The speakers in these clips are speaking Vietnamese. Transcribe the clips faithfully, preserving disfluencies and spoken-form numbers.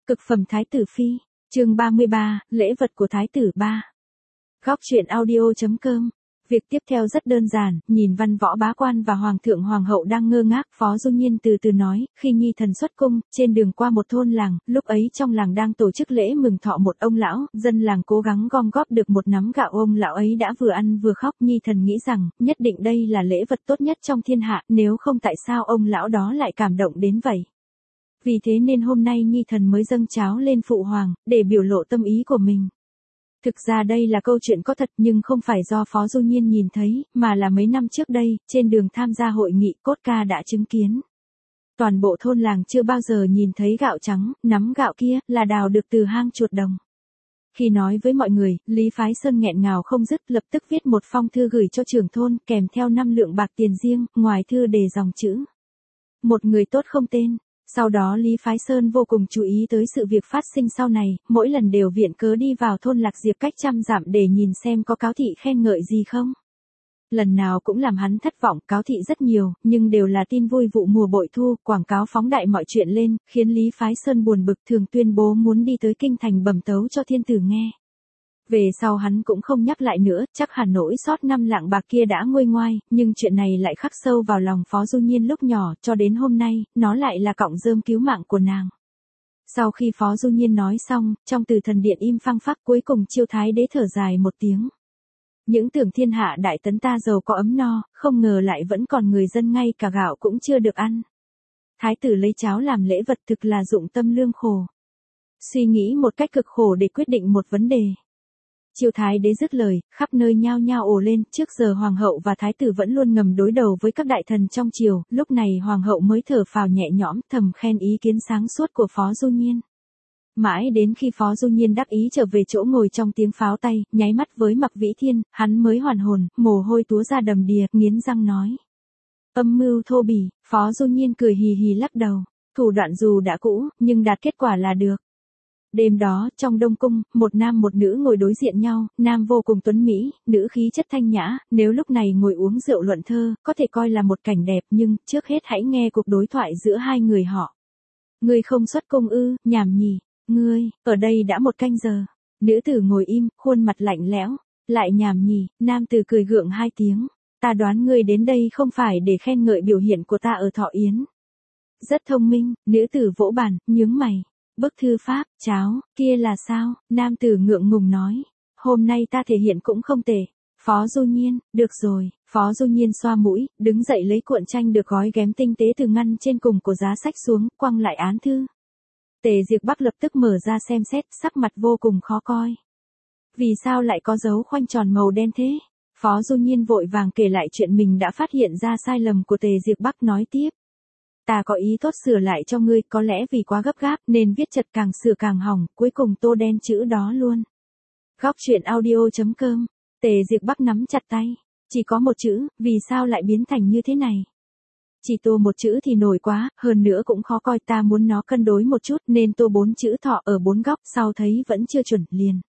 Cực phẩm Thái tử Phi, chương ba mươi ba, lễ vật của Thái tử ba. Góc truyện audio.com. Việc tiếp theo rất đơn giản, nhìn văn võ bá quan và hoàng thượng hoàng hậu đang ngơ ngác, Phó Du Nhiên từ từ nói, khi nhi thần xuất cung, trên đường qua một thôn làng, lúc ấy trong làng đang tổ chức lễ mừng thọ một ông lão, dân làng cố gắng gom góp được một nắm gạo, ông lão ấy đã vừa ăn vừa khóc, nhi thần nghĩ rằng, nhất định đây là lễ vật tốt nhất trong thiên hạ, nếu không tại sao ông lão đó lại cảm động đến vậy. Vì thế nên hôm nay nhi thần mới dâng cháo lên phụ hoàng, để biểu lộ tâm ý của mình. Thực ra đây là câu chuyện có thật nhưng không phải do Phó Du Nhiên nhìn thấy, mà là mấy năm trước đây, trên đường tham gia hội nghị Cốt Ca đã chứng kiến. Toàn bộ thôn làng chưa bao giờ nhìn thấy gạo trắng, nắm gạo kia là đào được từ hang chuột đồng. Khi nói với mọi người, Lý Phái Sơn nghẹn ngào không dứt, lập tức viết một phong thư gửi cho trưởng thôn, kèm theo năm lượng bạc tiền riêng, ngoài thư đề dòng chữ: một người tốt không tên. Sau đó Lý Phái Sơn vô cùng chú ý tới sự việc phát sinh sau này, mỗi lần đều viện cớ đi vào thôn Lạc Diệp cách trăm dặm để nhìn xem có cáo thị khen ngợi gì không. Lần nào cũng làm hắn thất vọng, cáo thị rất nhiều, nhưng đều là tin vui vụ mùa bội thu, quảng cáo phóng đại mọi chuyện lên, khiến Lý Phái Sơn buồn bực, thường tuyên bố muốn đi tới kinh thành bẩm tấu cho thiên tử nghe. Về sau hắn cũng không nhắc lại nữa, chắc hẳn nỗi sót năm lạng bạc kia đã nguôi ngoai, nhưng chuyện này lại khắc sâu vào lòng Phó Du Nhiên lúc nhỏ, cho đến hôm nay, nó lại là cọng rơm cứu mạng của nàng. Sau khi Phó Du Nhiên nói xong, trong từ thần điện im phăng phắc, cuối cùng Chiêu Thái Đế thở dài một tiếng. Những tưởng thiên hạ đại tấn ta giàu có ấm no, không ngờ lại vẫn còn người dân ngay cả gạo cũng chưa được ăn. Thái tử lấy cháo làm lễ vật thực là dụng tâm lương khổ. Suy nghĩ một cách cực khổ để quyết định một vấn đề. Chiêu Thái Đế dứt lời, khắp nơi nhao nhao ồ lên, trước giờ hoàng hậu và thái tử vẫn luôn ngầm đối đầu với các đại thần trong triều, lúc này hoàng hậu mới thở phào nhẹ nhõm, thầm khen ý kiến sáng suốt của Phó Du Nhiên. Mãi đến khi Phó Du Nhiên đắc ý trở về chỗ ngồi trong tiếng pháo tay, nháy mắt với Mặc Vĩ Thiên, hắn mới hoàn hồn, mồ hôi túa ra đầm đìa, nghiến răng nói: âm mưu thô bỉ. Phó Du Nhiên cười hì hì lắc đầu, thủ đoạn dù đã cũ, nhưng đạt kết quả là được. Đêm đó, trong Đông Cung, một nam một nữ ngồi đối diện nhau, nam vô cùng tuấn mỹ, nữ khí chất thanh nhã, nếu lúc này ngồi uống rượu luận thơ, có thể coi là một cảnh đẹp, nhưng, trước hết hãy nghe cuộc đối thoại giữa hai người họ. Ngươi không xuất cung ư, nhảm nhỉ, ngươi, ở đây đã một canh giờ. Nữ tử ngồi im, khuôn mặt lạnh lẽo, lại nhảm nhỉ, nam tử cười gượng hai tiếng, ta đoán ngươi đến đây không phải để khen ngợi biểu hiện của ta ở Thọ Yến. Rất thông minh, nữ tử vỗ bàn, nhướng mày. Bức thư pháp, cháo, kia là sao? Nam tử ngượng ngùng nói. Hôm nay ta thể hiện cũng không tệ. Phó Du Nhiên, được rồi. Phó Du Nhiên xoa mũi, đứng dậy lấy cuộn tranh được gói ghém tinh tế từ ngăn trên cùng của giá sách xuống, quăng lại án thư. Tề Diệp Bắc lập tức mở ra xem xét, sắc mặt vô cùng khó coi. Vì sao lại có dấu khoanh tròn màu đen thế? Phó Du Nhiên vội vàng kể lại chuyện mình đã phát hiện ra sai lầm của Tề Diệp Bắc, nói tiếp. Ta có ý tốt sửa lại cho ngươi, có lẽ vì quá gấp gáp nên viết chật càng sửa càng hỏng, cuối cùng tô đen chữ đó luôn. Góc truyện audio.com. Tề Diệp Bắc nắm chặt tay. Chỉ có một chữ, vì sao lại biến thành như thế này? Chỉ tô một chữ thì nổi quá, hơn nữa cũng khó coi, ta muốn nó cân đối một chút nên tô bốn chữ Thọ ở bốn góc, sau thấy vẫn chưa chuẩn, liền.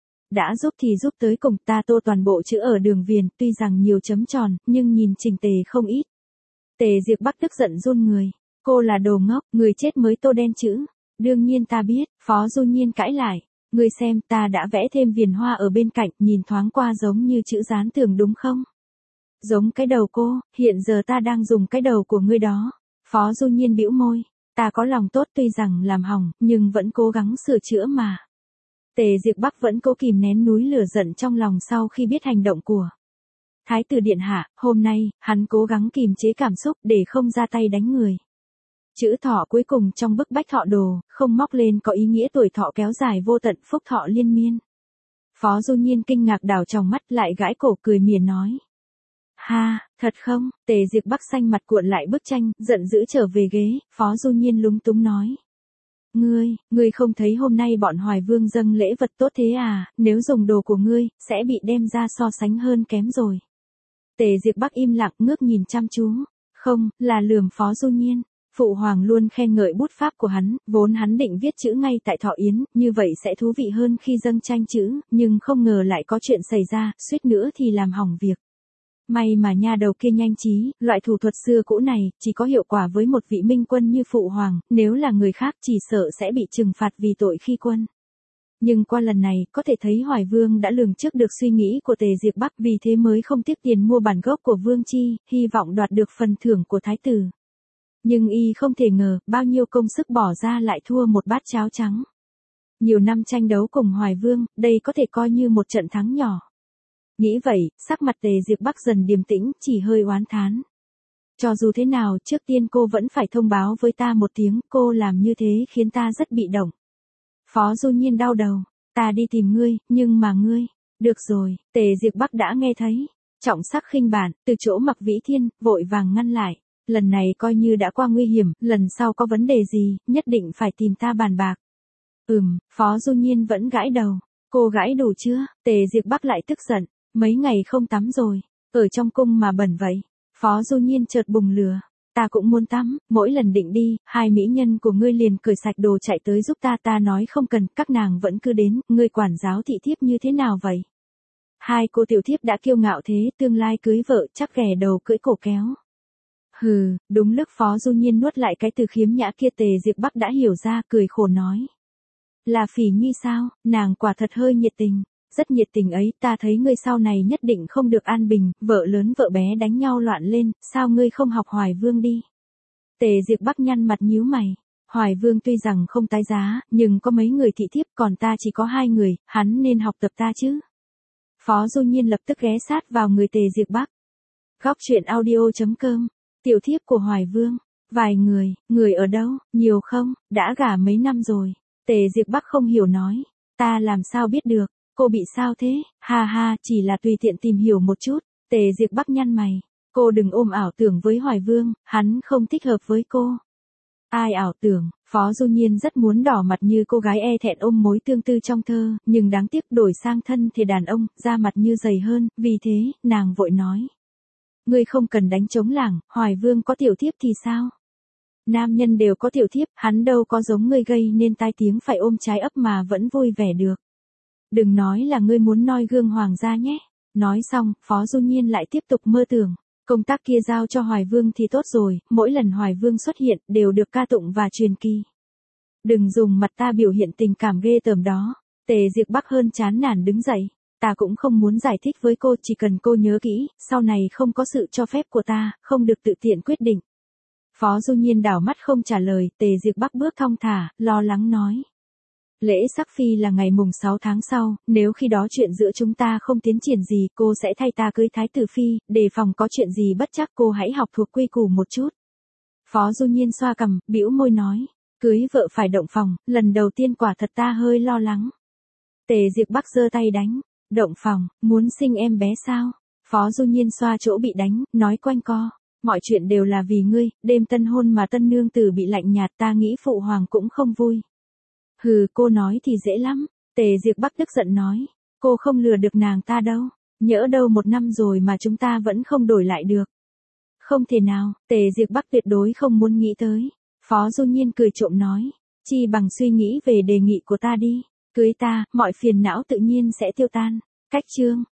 Đã giúp thì giúp tới cùng, ta tô toàn bộ chữ ở đường viền, tuy rằng nhiều chấm tròn, nhưng nhìn chỉnh tề không ít. Tề Diệp Bắc tức giận run người. Cô là đồ ngốc, người chết mới tô đen chữ. Đương nhiên ta biết. Phó Du Nhiên cãi lại. Ngươi xem, ta đã vẽ thêm viền hoa ở bên cạnh, nhìn thoáng qua giống như chữ dán tường đúng không? Giống cái đầu cô, hiện giờ ta đang dùng cái đầu của ngươi đó. Phó Du Nhiên bĩu môi. Ta có lòng tốt, tuy rằng làm hỏng, nhưng vẫn cố gắng sửa chữa mà. Tề Diệp Bắc vẫn cố kìm nén núi lửa giận trong lòng sau khi biết hành động của Thái tử điện hạ. Hôm nay, hắn cố gắng kìm chế cảm xúc để không ra tay đánh người. Chữ Thọ cuối cùng trong bức bách thọ đồ, không móc lên có ý nghĩa tuổi thọ kéo dài vô tận, phúc thọ liên miên. Phó Du Nhiên kinh ngạc đảo tròng mắt, lại gãi cổ cười mỉa nói. Ha, thật không? Tề Diệp Bắc xanh mặt cuộn lại bức tranh, giận dữ trở về ghế. Phó Du Nhiên lúng túng nói. Ngươi, ngươi không thấy hôm nay bọn Hoài Vương dâng lễ vật tốt thế à, nếu dùng đồ của ngươi, sẽ bị đem ra so sánh hơn kém rồi. Tề Diệp Bắc im lặng ngước nhìn chăm chú. Không, là lườm Phó Du Nhiên. Phụ hoàng luôn khen ngợi bút pháp của hắn, vốn hắn định viết chữ ngay tại Thọ Yến, như vậy sẽ thú vị hơn khi dâng tranh chữ, nhưng không ngờ lại có chuyện xảy ra, suýt nữa thì làm hỏng việc. May mà nha đầu kia nhanh trí, loại thủ thuật xưa cũ này, chỉ có hiệu quả với một vị minh quân như phụ hoàng, nếu là người khác chỉ sợ sẽ bị trừng phạt vì tội khi quân. Nhưng qua lần này, có thể thấy Hoài Vương đã lường trước được suy nghĩ của Tề Diệp Bắc, vì thế mới không tiếc tiền mua bản gốc của Vương Chi, hy vọng đoạt được phần thưởng của thái tử. Nhưng y không thể ngờ, bao nhiêu công sức bỏ ra lại thua một bát cháo trắng. Nhiều năm tranh đấu cùng Hoài Vương, đây có thể coi như một trận thắng nhỏ. Nghĩ vậy, sắc mặt Tề Diệp Bắc dần điềm tĩnh, chỉ hơi oán thán. Cho dù thế nào, trước tiên cô vẫn phải thông báo với ta một tiếng, cô làm như thế khiến ta rất bị động. Phó Du Nhiên đau đầu, ta đi tìm ngươi, nhưng mà ngươi, được rồi, Tề Diệp Bắc đã nghe thấy. Trọng sắc khinh bản, từ chỗ Mặc Vĩ Thiên, vội vàng ngăn lại. Lần này coi như đã qua nguy hiểm, lần sau có vấn đề gì, nhất định phải tìm ta bàn bạc. Ừm, Phó Du Nhiên vẫn gãi đầu. Cô gãi đủ chưa? Tề Diệp Bắc lại tức giận. Mấy ngày không tắm rồi, ở trong cung mà bẩn vậy. Phó Du Nhiên chợt bùng lửa. Ta cũng muốn tắm, mỗi lần định đi, hai mỹ nhân của ngươi liền cởi sạch đồ chạy tới giúp ta, ta nói không cần, các nàng vẫn cứ đến, ngươi quản giáo thị thiếp như thế nào vậy? Hai cô tiểu thiếp đã kiêu ngạo thế, tương lai cưới vợ chắc ghẻ đầu cưỡi cổ kéo. Hừ, đúng lúc Phó Du Nhiên nuốt lại cái từ khiếm nhã kia, Tề Diệp Bắc đã hiểu ra, cười khổ nói. Là Phỉ Nhi sao, nàng quả thật hơi nhiệt tình. Rất nhiệt tình ấy, ta thấy ngươi sau này nhất định không được an bình, vợ lớn vợ bé đánh nhau loạn lên, sao ngươi không học Hoài Vương đi? Tề Diệp Bắc nhăn mặt nhíu mày. Hoài Vương tuy rằng không tái giá, nhưng có mấy người thị thiếp, còn ta chỉ có hai người, hắn nên học tập ta chứ. Phó Du Nhiên lập tức ghé sát vào người Tề Diệp Bắc. Góc truyện audio chấm com, tiểu thiếp của Hoài Vương. Vài người, người ở đâu, nhiều không, đã gả mấy năm rồi. Tề Diệp Bắc không hiểu nói. Ta làm sao biết được. Cô bị sao thế? Ha ha, chỉ là tùy tiện tìm hiểu một chút. Tề Diệp Bắc nhăn mày. Cô đừng ôm ảo tưởng với Hoài Vương, hắn không thích hợp với cô. Ai ảo tưởng? Phó Du Nhiên rất muốn đỏ mặt như cô gái e thẹn ôm mối tương tư trong thơ, nhưng đáng tiếc đổi sang thân thể đàn ông, da mặt như dày hơn, vì thế, nàng vội nói. Ngươi không cần đánh trống lảng, Hoài Vương có tiểu thiếp thì sao? Nam nhân đều có tiểu thiếp, hắn đâu có giống ngươi gây nên tai tiếng phải ôm trái ấp mà vẫn vui vẻ được. Đừng nói là ngươi muốn noi gương hoàng gia nhé. Nói xong, Phó Du Nhiên lại tiếp tục mơ tưởng. Công tác kia giao cho Hoài Vương thì tốt rồi, mỗi lần Hoài Vương xuất hiện, đều được ca tụng và truyền kỳ. Đừng dùng mặt ta biểu hiện tình cảm ghê tởm đó. Tề Diệp Bắc hơn chán nản đứng dậy. Ta cũng không muốn giải thích với cô, chỉ cần cô nhớ kỹ, sau này không có sự cho phép của ta, không được tự tiện quyết định. Phó Du Nhiên đảo mắt không trả lời, Tề Diệp Bắc bước thong thả, lo lắng nói. Lễ sắc phi là ngày mùng sáu tháng sau, nếu khi đó chuyện giữa chúng ta không tiến triển gì, cô sẽ thay ta cưới thái tử phi, đề phòng có chuyện gì bất chắc, cô hãy học thuộc quy củ một chút. Phó Du Nhiên xoa cằm, bĩu môi nói, cưới vợ phải động phòng, lần đầu tiên quả thật ta hơi lo lắng. Tề Diệp Bắc giơ tay đánh, động phòng, muốn sinh em bé sao? Phó Du Nhiên xoa chỗ bị đánh, nói quanh co, mọi chuyện đều là vì ngươi, đêm tân hôn mà tân nương tử bị lạnh nhạt, ta nghĩ phụ hoàng cũng không vui. Hừ, cô nói thì dễ lắm. Tề Diệp Bắc tức giận nói. Cô không lừa được nàng ta đâu. Nhỡ đâu một năm rồi mà chúng ta vẫn không đổi lại được. Không thể nào, Tề Diệp Bắc tuyệt đối không muốn nghĩ tới. Phó Du Nhiên cười trộm nói. Chi bằng suy nghĩ về đề nghị của ta đi. Cưới ta, mọi phiền não tự nhiên sẽ tiêu tan. Cách chương.